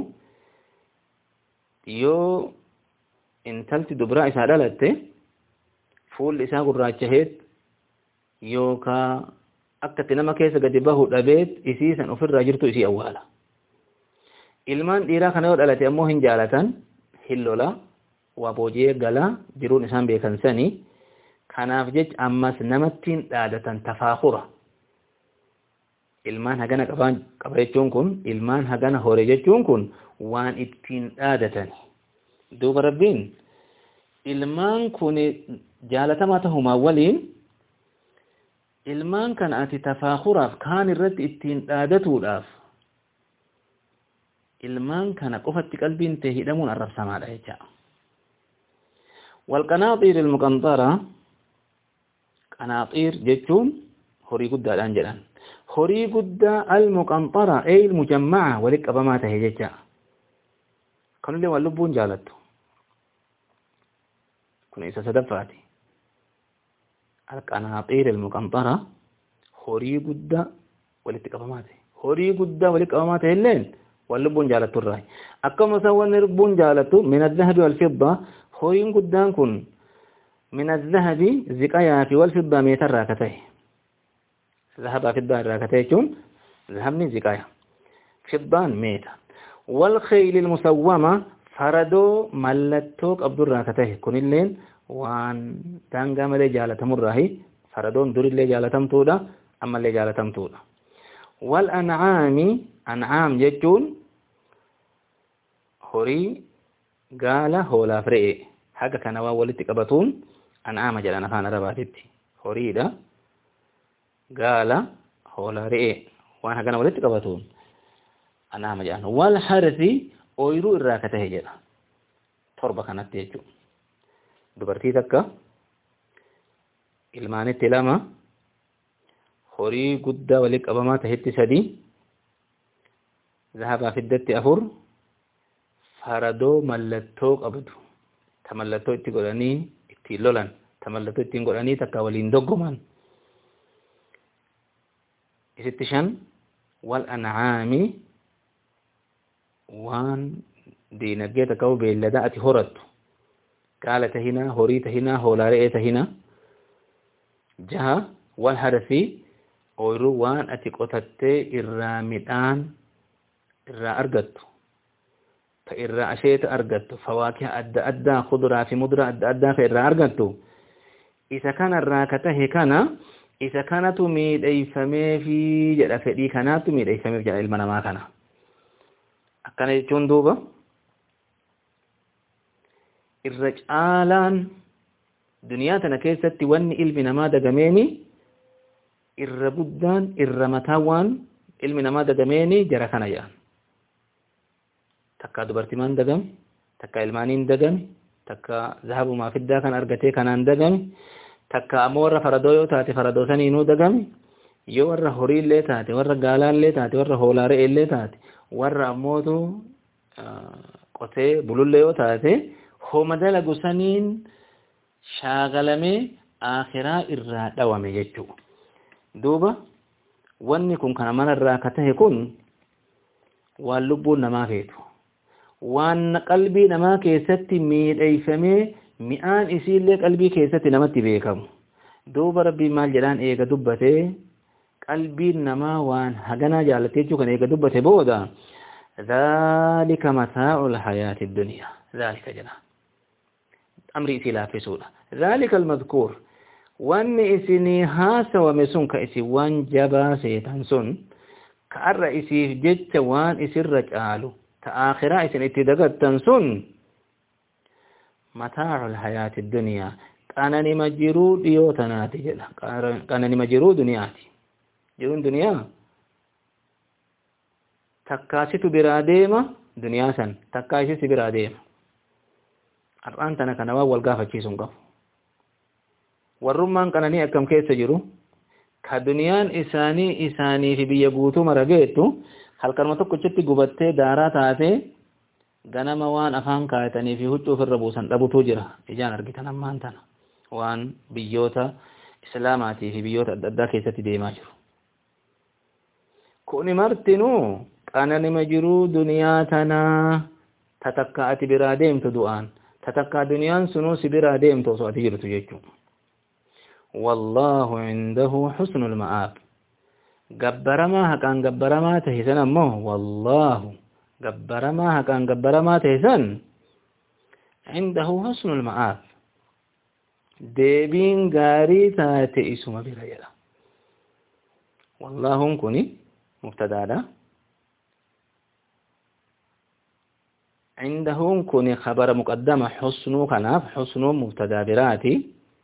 yoo intalti dubraa isaa dhalatte fuulli isaa gurraachaheet yookaa akkatti nama keessa gadi bahu dhabeet isii san ofirraa jirtu isii awwaala ilmaan dhiiraa kana yoo dhalate ammoo hin jaalatan hillola waa boojee galaa jiruun isaan beekan sanii kanaaf jecha ammas namattiin dhaadatan tafaakura ilmaan hagana qabaan qaba jechuun kun ilmaan hagana hore jechuun kun waan ittiin dhaadatan duuba rabbiin ilmaan kun jaalatamaa tahumaa waliin ilmaan kana ati tafaakuraaf kaan irratti ittiin dhaadatuudhaaf ilmaan kana qofatti qalbiin tee hidhamuun arrabsamaadha jecha walqanaaxiir ilmuqanxara qanaaxiir jechuun horii guddaadhaan jedhan horii guddaa almuqanxara ee ilmujammaca walit qabamaa tahe jecha kanullee waan lubbuun jaalattu kun isa sadaffaati alqanaaxiir ilmuqanxara horii guddaa walitti qabamaa tahe horii guddaa walit qabamaa tahe illeen واللبون جالت الراي أكما سوى نربون جالت من الذهب والفضة خورين قدان كن من الذهب زكايات والفضة ميتر راكته ذهب فضة راكته جون ذهبني زكايا فضان ميتا والخيل المسومة فردو ملتوك عبد الراكته كن اللين وان تانغا ملي جالتم الراهي فردون دور اللي جالتم تودا أما اللي جالتم تودا والأنعام أنعام جتون هوري قال هولا فرئي حقا كان واولتك أبطون أنعام جلنا فانا رباتتي هوري دا قال هولا رئي وانا كان واولتك أبطون أنعام جلنا والحرثي أويرو الراكته جلا تربة كانت تيجو دبرتي تكا ilmaani lama horii guddaa wali qabamaa tahetti sadii zahabaa fiddatti afur faradoo mallattoo qabdu ta mallattoo itti godhanii itti lolan ta mallattoo ittiin godhanii takka waliin doggoman isitti shan wal an'aami waan diinagdee takka beellada ati horattu qaala tahina horii tahina hoolaa re'ee tahina jaha wal harfi ooyiruu waan ati qotattee irraa midhaan irraa argattu ta irraa asheeta argattu fawaakiha adda addaa kuduraa fi muduraa adda addaa ka irraa argattu isa kanarraa ka tahe kana isa kanatu miidheeyfameefi jedha fedhii kanaatu miidheeyfameef jedha ilma namaa kana akkana jechuun duuba irra caalaan duniyaa tana keessatti wanni ilmi namaa dagameeni irra guddaan irra mataa waan ilmi namaa dagameeni jara kana jedhan takka dubartimaan dagame takka ilmaaniin dagame takka zahabumaa fiddaa kan argatee kanaan dagame takka ammoo warra faradoo yoo taate faradoo saniinuu dagame yoo warra horiillee taate warra gaalaallee taate warra hoolaare'ellee taate warra ammootu qotee bulullee yoo taate hooma dalagu saniin shaagalamee akhiraa irraa dhawame jechuudha. Duuba wanni kun kana manarraa ka tahe kun waan lubbuun namaa feetu waan qalbii namaa keessatti miidheeyfamee mi'aan isiillee qalbii keessatti namatti beekamu. Duuba rabbiin maal jedhaan eega dubbatee qalbiin namaa waan haganaa jaalatee jechuu kan eega dubbate booda ذلك متاع الحياة الدنيا ذلك جنا أمري إسلا في سورة ذلك المذكور وان إسني هاسا ومسون كإسي وان جبا سيتنسون كأر إسي جدت وان إسي الرجال تآخرا إسن اتدقت تنسون متاع الحياة الدنيا كانني مجرو ديوتناتي جدا كانني مجرو دنياتي جرون دنيا تكاسيتو براديما دنيا سن تكاسيتو براديما الآن تنا كنا والقافة كيسون قف والرمان كنا نيا كم كيس جرو كدنيان إساني إساني في بيجوتو مرجعتو هل كرمتو كشتي قبضة دارا تاته جنا موان أفهم كايتني في هجو في الربوسان ربو توجرا إجان أرجعتنا مان تنا وان بيوتا إسلاماتي في بيوتا الدا كيسة ديماجر كوني مرتنو أنا نمجرو دنيا تنا تتكأت براديم تدوان تتكا دنيان سنو سبرا ديم توسو أتجر تجيكو والله عنده حسن المآب قبرما هكان قبرما تهسن أمه والله قبرما هكان قبرما تهسن عنده حسن المآب ديبين غاري تاتئسو مبرا والله كوني مبتدا عندهم كوني خبر مقدمة حسن كناف حسن مبتدا براتي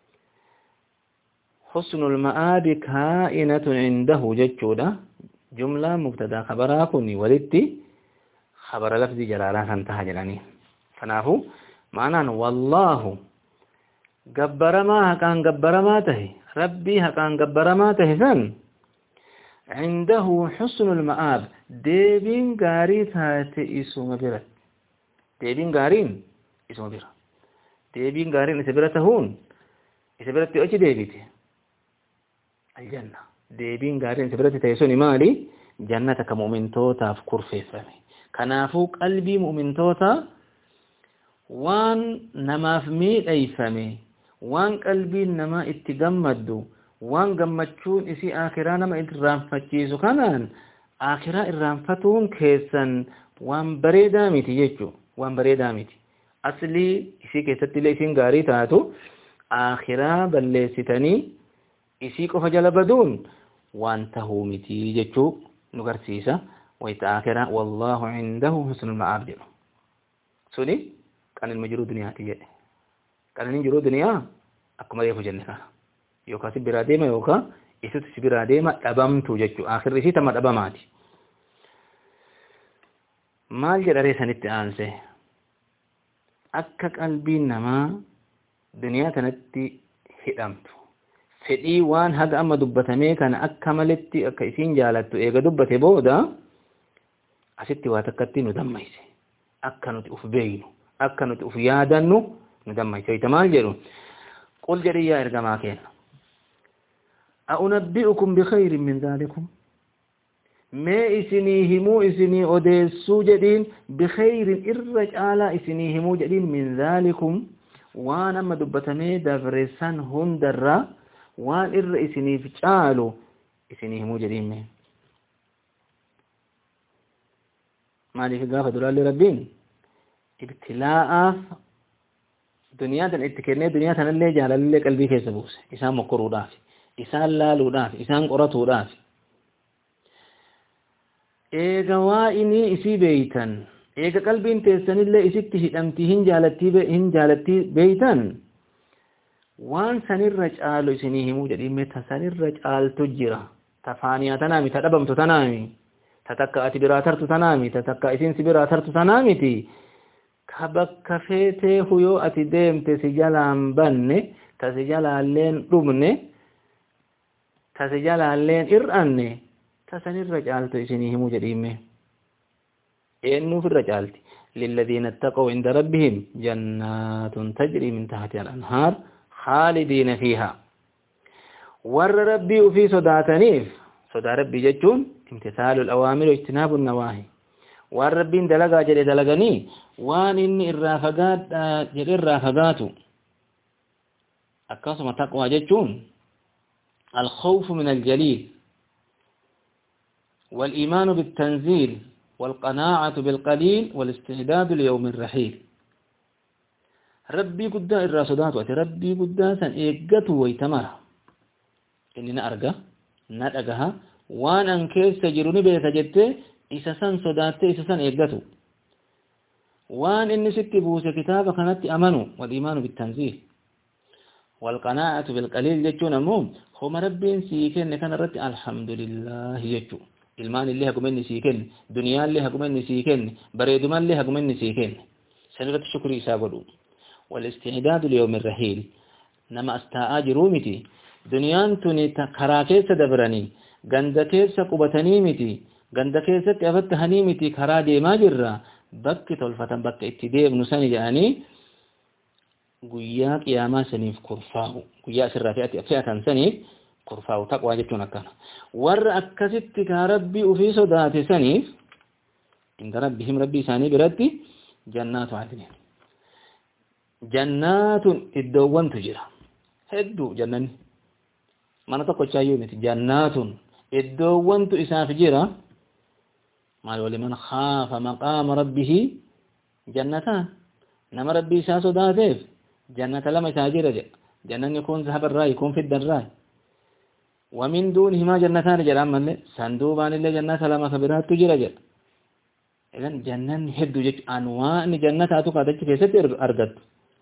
حسن المآب كائنة عنده ججودة جملة مبتدا خبرها كوني ولدتي خبر لفظ جلالة انتهى جلاني فنافو معنى والله قبر ما هكان قبر ما تهي ربي هكان قبر ما تهي سن عنده حسن المآب ديبين غاري تاتي اسم برات deebiin gaariin isuma bira deebiin gaariin isa bira tahuun isa biratti achi deebite aljanna deebiin gaariin isa biratti ta'e suni maali jannata ka mu'mintootaaf kurfeeffame كنافو قلبي مؤمن توتا وان نماف ميد أيفمي وان قلبي نما اتجمدو وان جمتشون إسي آخرا نما إدرام فتشيزو كانان آخرا إدرام فتون كيسن وان بريدا ميتي يجو وان بريدا ميتي أصلي إسي كيست لي إسين غاري تاتو آخرا بلستني إسي كو فجل بدون وان تهو ميتي يجو نغرسيسا ويت آخرا والله عنده حسن المآب جلو سوني كان المجرود دنيا تيجي كان المجرود دنيا أكمل يفوج النكاح يوكا سبرا ديما يوكا يسوت سبرا ديما أبام توججو آخر رشي تمت أباماتي مال جراري سنت آنسه أكا قلبي نما دنيا تنتي هدامتو فدي وان هذا أما دبتمي كان أكا ملتي أكا إسين جالتو إيغا دبتي بودا أستي واتكتي ندميسي أكا نتي أفبينو أكا نتي أفيادنو ندميسي تمال جرو قل جري يا إرقما كين أنبئكم بخير من ذلكم ما إسنيه مو إسني أدسو جدين بخير إرج آلا إسنيه مو جدين من ذلكم وانا ما دبتمي دفرسان هندر وان إر إسني فجالو إسنيه مو جدين مين مالي في قافة دلال ربين ابتلاء دنيا تن اتكرني دنيا تن اللي جهل اللي قلبي كيس بوس إسان مقرو دافي إسان لالو دافي إسان قرطو دافي إيغا وائني إسي بيتن إيغا قلبين تيسن اللي إسيت هدمتي هن جالتي هن جالتي بيتن وان سنر رجالو إسنيه موجد إمتا سنر رجال تجرى تفانيا تنامي تدبمت تنامي تتكا أتي براترت تنامي تتكا إسين سبراترت تنامي تي كبك فيته هيو أتي ديم تسجلان بني تسجلان لين رمني تسجلان لين إرأني تسنر رجالت إسنيه موجد إمه إنه في الرجالت للذين اتقوا عند ربهم جنات تجري من تحتها الأنهار خالدين فيها ور ربي في صداتنيف صدا ربي جتون امتثال الأوامر واجتناب النواهي ور ربي دلقا جل دلقني وان إني الرافقات جل الرافقات أكاسم تقوى جتون الخوف من الجليل والإيمان بالتنزيل والقناعة بالقليل والاستعداد ليوم الرحيل ربي قد إرى صدات وأتي ربي قد سن إيقاته ويتمر إننا أرقى نتأقها وان أنكيس تجروني بيتجدت إسسان صدات إسسان إيقاته وان إني ستبوس كتابة كانت أمنوا والإيمان بالتنزيل والقناعة بالقليل يجون أمهم هم ربي سيكين كان رد الحمد لله يجو ilmaan illee haguma inni sii kenne duniyaan illee haguma inni sii kenne bareedumaan illee haguma inni sii kenne sanirratti shukrii isaa godhu walisti'daadu liyawmi rahiil nama astaa'aa jiruu miti duniyaan tuni karaa keessa dabranii ganda keessa qubatanii miti ganda keessatti afattahanii miti karaa deemaa jirra bakki tolfatan bakka itti deemnu sani jedhanii guyyaa qiyaamaa saniif kurfaa'u guyyaa asirraa fe'atan saniif kurfaa'u taqwaa jechuun akkana warra akkasitti kaa rabbii ufii sodaate saniif inda rabbihim rabbii isaanii biratti jannaatu adnin jannaatun iddoowwantu jira hedduu jannanni mana tokkochaayyuu miti jannaatun iddoowwantu isaaf jira maal waliman khaafa maqaama rabbihi jannataan nama rabbii isaa sodaateef jannata lama isaa jira jedha jannanni kun zahabarraa kun fiddarraa ومن دونهما جنتان جرام من صندوقان اللي جنات لما خبرات تجرى جر إذن جنن هدو جج أنواع جنات أتو قادة كيسة أرغت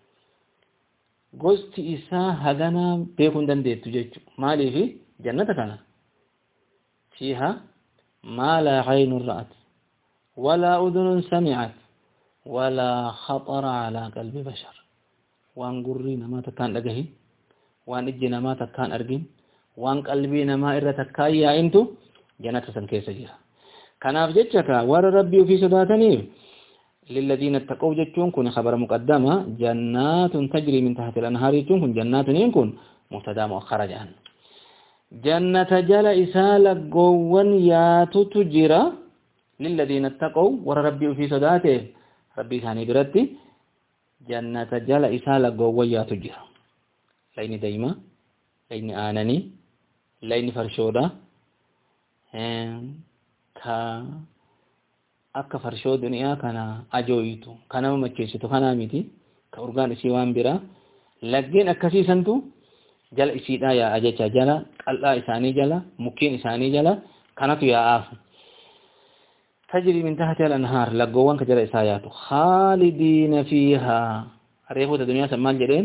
قوست إسا هدنا بيكون دن ديت تجج مالي في جنة كان فيها ما لا عين رأت ولا أذن سمعت ولا خطر على قلب بشر وان قرين ما تكان لقهي وان اجنا ما تكان أرقين وان قلبي نما إرتكايا انتو جنة سنكيس جيرا كناف جتشكا ور ربي في صداتني للذين اتقوا جتشون كن خبر مقدمة جنات تجري من تحت الأنهار جتشون كن جنات ينكن مبتدا مؤخر جان جنة جل إسالة قوان ياتو تجرى للذين اتقوا ور ربي في صداته ربي ثاني برتي جنة جل إسالة قوية تجرى لين دايما لين آنني لين فرشودا ka akka farshoo duniyaa kana ajooyitu kana macheessitu kana miti ka urgaan isii waan bira laggeen akkasiisantu jala isiidhaa yaa jecha jala qal'aa isaanii jala mukkeen isaanii jala kanatu yaa'aaf tajri min tahti al-anhar laggoowwan ka jala isaa yaatu khaalidiina fiihaa reefota duniyaa san maal jedheen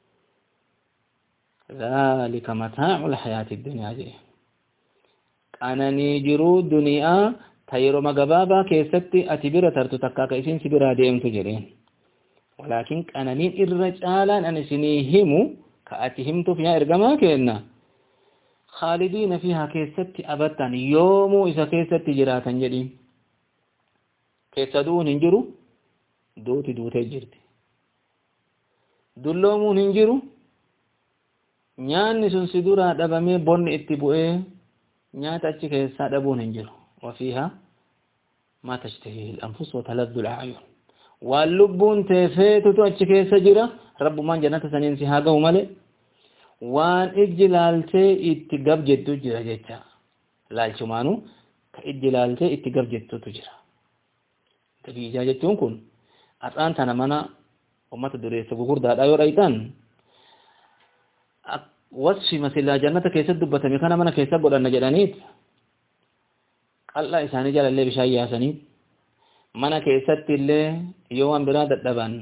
dhalika mataa'u al-hayaati ad-dunyaa jedheen ananii jiruu duniyaa tayiroo magabaabaa keessatti ati bira tartu takka ka isin si biraa deemtu jedheen walaakin qananiin irra caalaan an isinii himu ka ati himtuuf yaa ergamaa kenna khaalidiina fiihaa keessatti abattan yoomuu isa keessatti jiraatan jedhiin keessa du'uun hin jiru duuti duutee jirti dulloomuun hin jiru nyaanni sun si duraa dhabamee bonni itti bu'ee نيات أشيك يسادبون هنجرو وفيها ما تشتهيه الأنفس وتلذ الأعين واللبون تفيت أشيك يسجرا رب من جنة سنين سهاجة وملئ وان إجلالته اتقاب جدو جرا جتا لالشمانو كإجلالته اتقاب جدو تجرا تبي جاجتون كن أران تنمنا وما تدري سبقور داد أيو رأيتان وصف مثلا جنة كيسد دبتمي كان منا كيسد قدر نجدانيت الله إساني جل اللي بشاي ياسنيت منا كيسد اللي يوم برادة دبان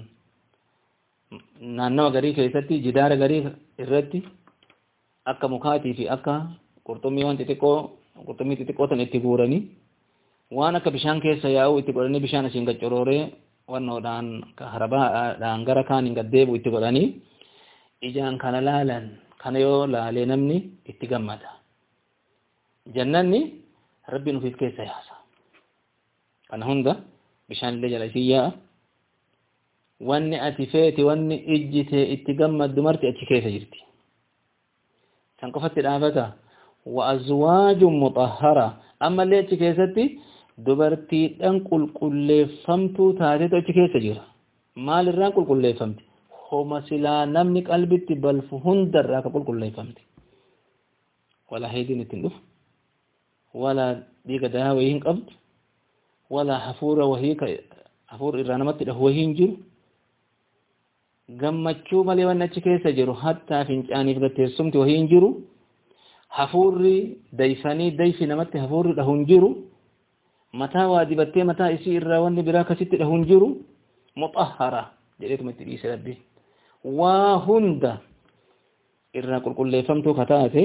نانو غري كيسد جدار غري الرد أكا مكاتي في أكا قرطمي وان تتكو قرطمي تتكو تنتقورني وانا كبشان كيسا ياو اتقورني بشان سينغا جروري وانو دان كهرباء دان غركان انغا ديبو اتقورني إجان كان لالان kana yoo laalee namni itti gammada jannanni rabbiin ofiif keessa yaasa kana hunda bishaan illee jala isii yaa'a wanni ati feeti wanni ijjite itti gammaddu marti achi keessa jirti san qofatti dhaabata wa azwaajun mutahhara amma illee achi keessatti dubartiidhaan qulqulleeffamtuu taatetu achi keessa jira maalirraan qulqulleeffamti homa silaa namni qalbitti balfu hundarraa ka qulqulleeffamti wala heediin ittiin dhufu wala dhiiga dahaa wayii hin qabdu wala hafuura wahii ka hafuura irraa namatti dhahu wahii hin jiru gammachuu malee waan achi keessa jiru hattaa fincaaniif gatteessumti wahii hin jiru hafuurri dayfanii dayfi namatti hafuurri dhahu hin jiru mataa waa dibattee mataa isii irraa wanni biraa kasitti dhahu hin jiru mutahhara jedheetuma itti dhiise rabbi waa hunda irraa qulqulleeffamtuu ka taate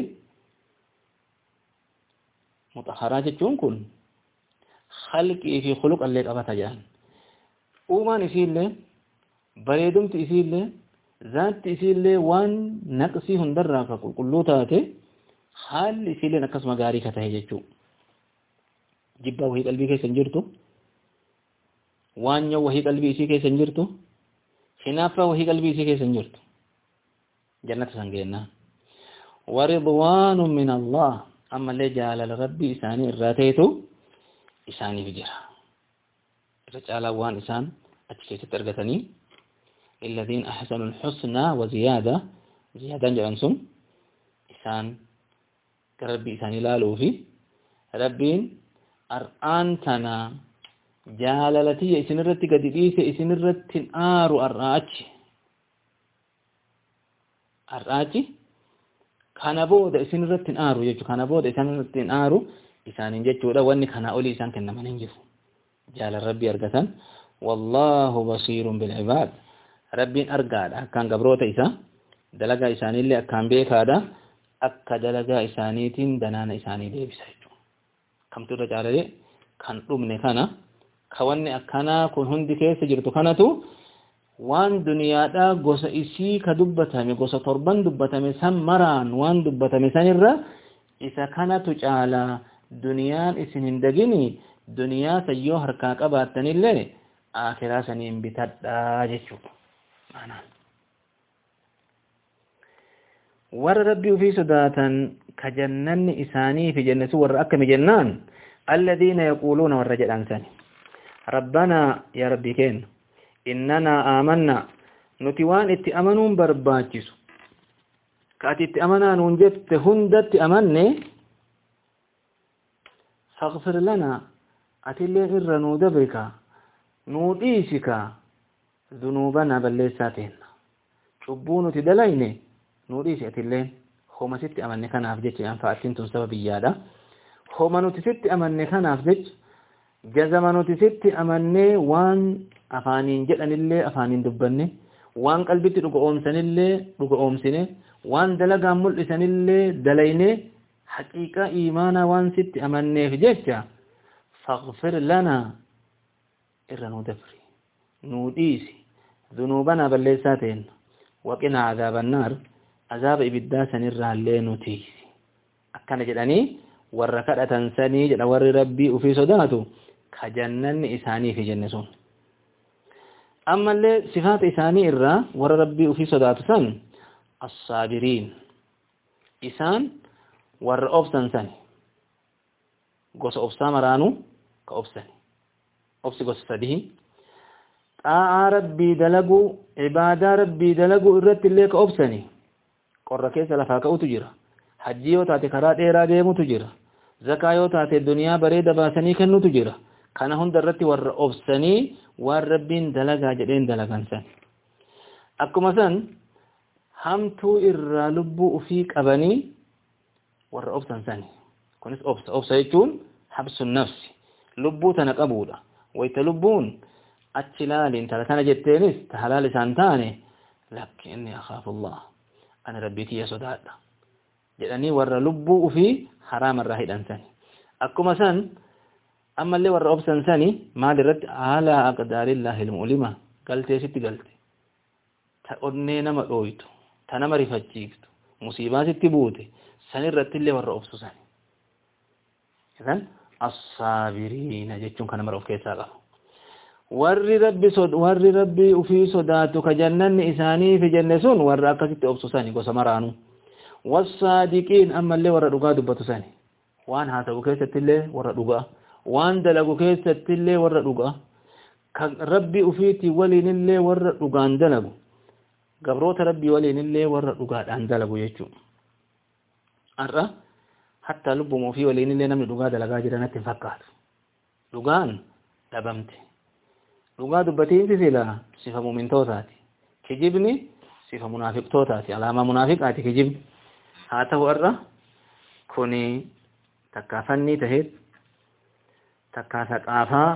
mutahharaa jechuun kun khalqii fi khuluqallee qabata jedhan uumaan isiillee bareedumti isiillee zaatti isiillee waan naqsii hundarraa ka qulqulluu taate haalli isiilleen akkasuma gaarii ka tahe jechuu jibbaa wahii qalbii keessa hin jirtu waanyoo wahii qalbii isii keessa hin jirtu hinaaffaa wahii qalbii isii keessa hin jirtu jannata san geennaan waridwaanun min allah ammallee jaalala rabbii isaanii irraa ta'etu isaaniif jira irra caalaa waan isaan achi keessatti argatanii للذين أحسنوا الحسنى وزيادة زيادة جلنسون إسان كربي إسان لالو في ربين أرآن تنا جالالتي إسن الرتي قديسة إسن الرتي آرو أرآج أرآج كان بود إسن الرتي آرو يجو كان بود إسن الرتي آرو إسان ينجو دا واني كان أولي إسان كنا من ينجو جال ربي أرقتن والله بصير بالعباد ربين أرقاد أكان قبروت إسا دلقا إساني اللي أكان بيكادا أكا دلقا إسانيتين دنان إساني دي بسايجو كم ترجع لي كان رمني كان كواني أكانا كون هندي كيس جرتو كانتو وان دنيا دا غوسا إسي كدبتامي غوسا تربان دبتامي سمران وان دبتامي سنرى إسا كانتو جعلا دنيان إسنين دقيني دنيا سيو هركاك أباتني اللي آخرا سنين بتادا جيشو معنى ور ربي في صداتا كجنن إساني في جنة ور أكم جنان الذين يقولون والرجل أنساني ربنا يا ربي كين إننا آمنا نتوان اتأمنون برباجس كأتي اتأمنا ننجت هندت أمني فاغفر لنا أتلي غير نودبك نوديسك ذنوبنا بالليساتين شبون تدليني نوديس أتلي هما ست أمني كان أفجج أنفعتين تنسبب إيادا هما نتست أمني كان أفجج جزما نتست أمني وان أفانين جلن اللي أفانين دبني وان قلبت رقعومسن اللي رقعومسني وان دلقا ملئسن اللي دليني حقيقة إيمانا وان ست أمني في جيشة فاغفر لنا إرنو دفري نوديسي ذنوبنا بالليساتين وقنا عذاب النار عذاب إبداسا نرها اللي نتيسي أكنا جلاني وركادة تنساني جل ور ربي وفي صداته كجنن إساني في جنسون أما اللي صفات إساني إرى ور ربي وفي صداته سن الصابرين إسان ور أبسن سني قوس أبسا مرانو كأبسني أبسي قوس فده طاعة ربي دلقو عبادة ربي دلقو إرت اللي كأبسني قرر كيس لفاكأو تجرى حجيو تاتي كرات إيرا ديمو تجرى زكايو تاتي الدنيا بريد باسني كنو تجرى كان هون درتي ور أبسني ور ربين دلقا جدين دلقان سني أكو مثلا همتو إرى لبو أفيك أبني ور أبسن سني كونس أبس أبس يجون حبس النفس لبو تنقبولا ويتلبون أتلال انت لتانا جتينيس تحلال سانتاني لكن إني أخاف الله أنا ربيتي يا صداد جدني ور لبو في حرام الراهد أنساني أكو مثلا أما اللي ور أبسن سني ما درت على أقدار الله المؤلمة قلت يا ستي قلت تأرني نما رويتو تنما رفتشيكتو مصيبات تبوتي سنرت اللي ور أبسو سني إذن الصابرين جتشون كان مرؤوف كيسا قالوا ور ربي صد ور ربي وفي صداتو كجنن إساني في جنسون ور أكست أبسو سني قو سمرانو والصادقين أما اللي ور رقا دبتو سني وان هاتو كيسة اللي ور رقا وان دلقو كيسة اللي ور رقا ربي وفيتي ولين اللي ور رقا اندلقو قبروت ربي ولين اللي ور رقا اندلقو يجو أرى حتى لبو في ولين اللي نمي رقا دلقا جرانت فكات رقان دبمتي رقا دبتين تسيلا صفة مؤمن توتاتي كجبني صفة منافق توتاتي علامة منافق آتي كجب هاته أرى كوني تكافني تهيد تكاسك آفا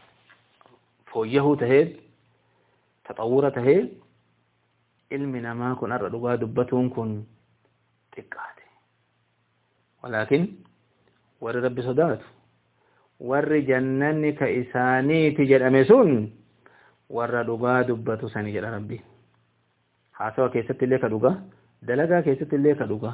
فويه تهيد تطورة تهيد علمنا ما كن أرى رقا دبتون كن تكاتي ولكن ور ربي صدات ور جنن كإساني تجد أمسون ور رقا دبتو سني جد ربي حاسوا كيست اللي كدقا دلقا كيست اللي كدقا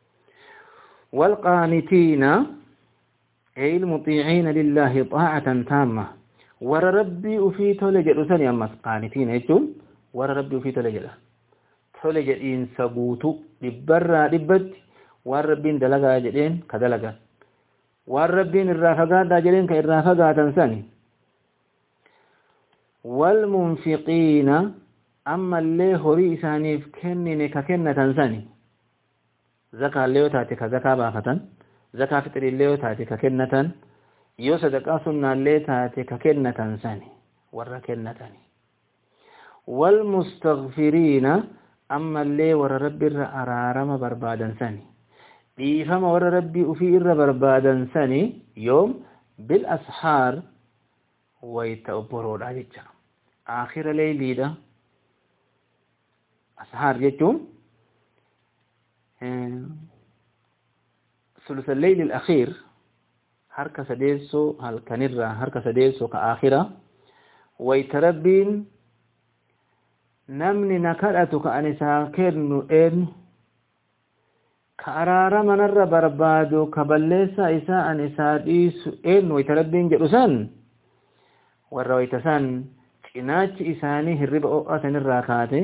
والقانتين أي المطيعين لله طاعة تامة ور ربي وفي تولجد سني أمس قانتين يجون ور ربي وفي تولجد تولجد إن سبوتو لبرا لبت ور ربين دلقا جدين كدلقا ور ربين الرافقات دا جدين كالرافقات سني والمنفقين أما اللي هوري إسانيف كنني ككنة سني زكاة اللي يتاتي كزكاة بافتن زكاة فطر اللي يتاتي ككنة يو صدقاء سنة اللي يتاتي ككنة سني ور كنة والمستغفرين أما اللي ور ربي أرارم بربادا سني بيفهم ور ربي أفير بربادا سني يوم بالأسحار ويتأبروا العجج آخر ليلي ده أسحار جتون ثلث الليل الأخير حركة سديسو هل كنرى حركة سديسو كآخرة ويتربين نمني نكرأتك أنسا كرنو إن كأرارا منر بربادو كبليسا إساء أنسا ديسو إن ويتربين جرسان والرويتسان كناج إساني هرب أؤسن الراكاتي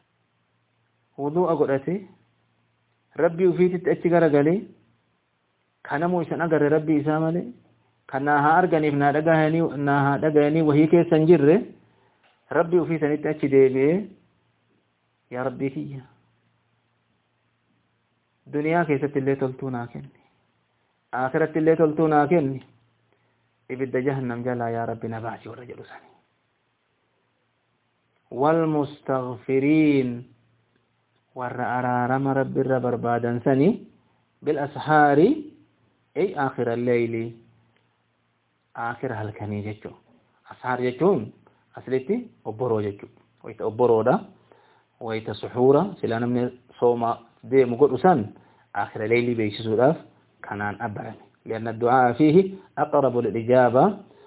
وضوء قرأتي ربي وفيت تأتي غرقلي كان مو إسان أقر ربي إسامة كان ها أرغني فنا دقاني ناها دقاني وهي كي سنجر ربي وفي سنة أتشدي بي يا ربي كي دنيا كيست اللي تلتونا كني آخرت اللي تلتونا كني إبدا جهنم جلا يا ربي نبعشي ورجل سني والمستغفرين ور أرارم رب الربر بعد سني بالأسحار أي آخر الليل آخر هالكني جتو أسحار جتون أسلتي أبرو جتو ويت أبرو دا ويت سحورة سلانا من صوما دي مقول أسان آخر الليل بيشسو راف كانان أبرن لأن الدعاء فيه أقرب للإجابة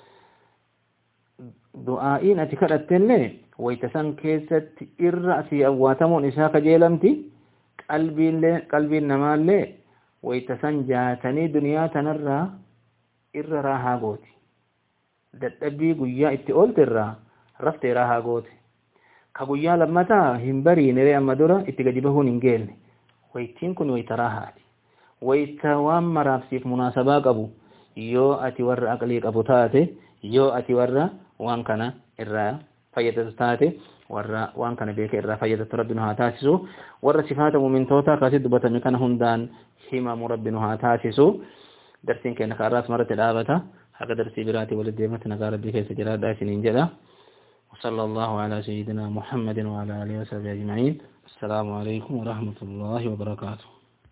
دعائين أتكرت لي ويتسن كيست إرأسي أواتمون إساق جيلمتي قلبي اللي قلبي النمال لي ويتسن جاتني دنيا تنرى إر راها قوتي دتبي قويا اتقول ترى رفت راها قوتي كقويا لما تا همبري نري أما دورا اتقجبهون انجيل ويتين كن ويتراها ويتوام مرافسيف مناسبة قبو يو أتي ور أقليك أبو تاتي يو أتي ور وان كان إرى فيدت تاتي ور وان كان بيك إرى فيدت ربنا تاسسو ور صفات من توتا قاسد بطن كان هندان حما مربنا تاسسو درسين كأنك أراس مرة الآبتا حق درسي براتي ولديمة نقار بك سجرات داسين إنجلا وصلى الله على سيدنا محمد وعلى آله وصحبه أجمعين. السلام عليكم ورحمة الله وبركاته.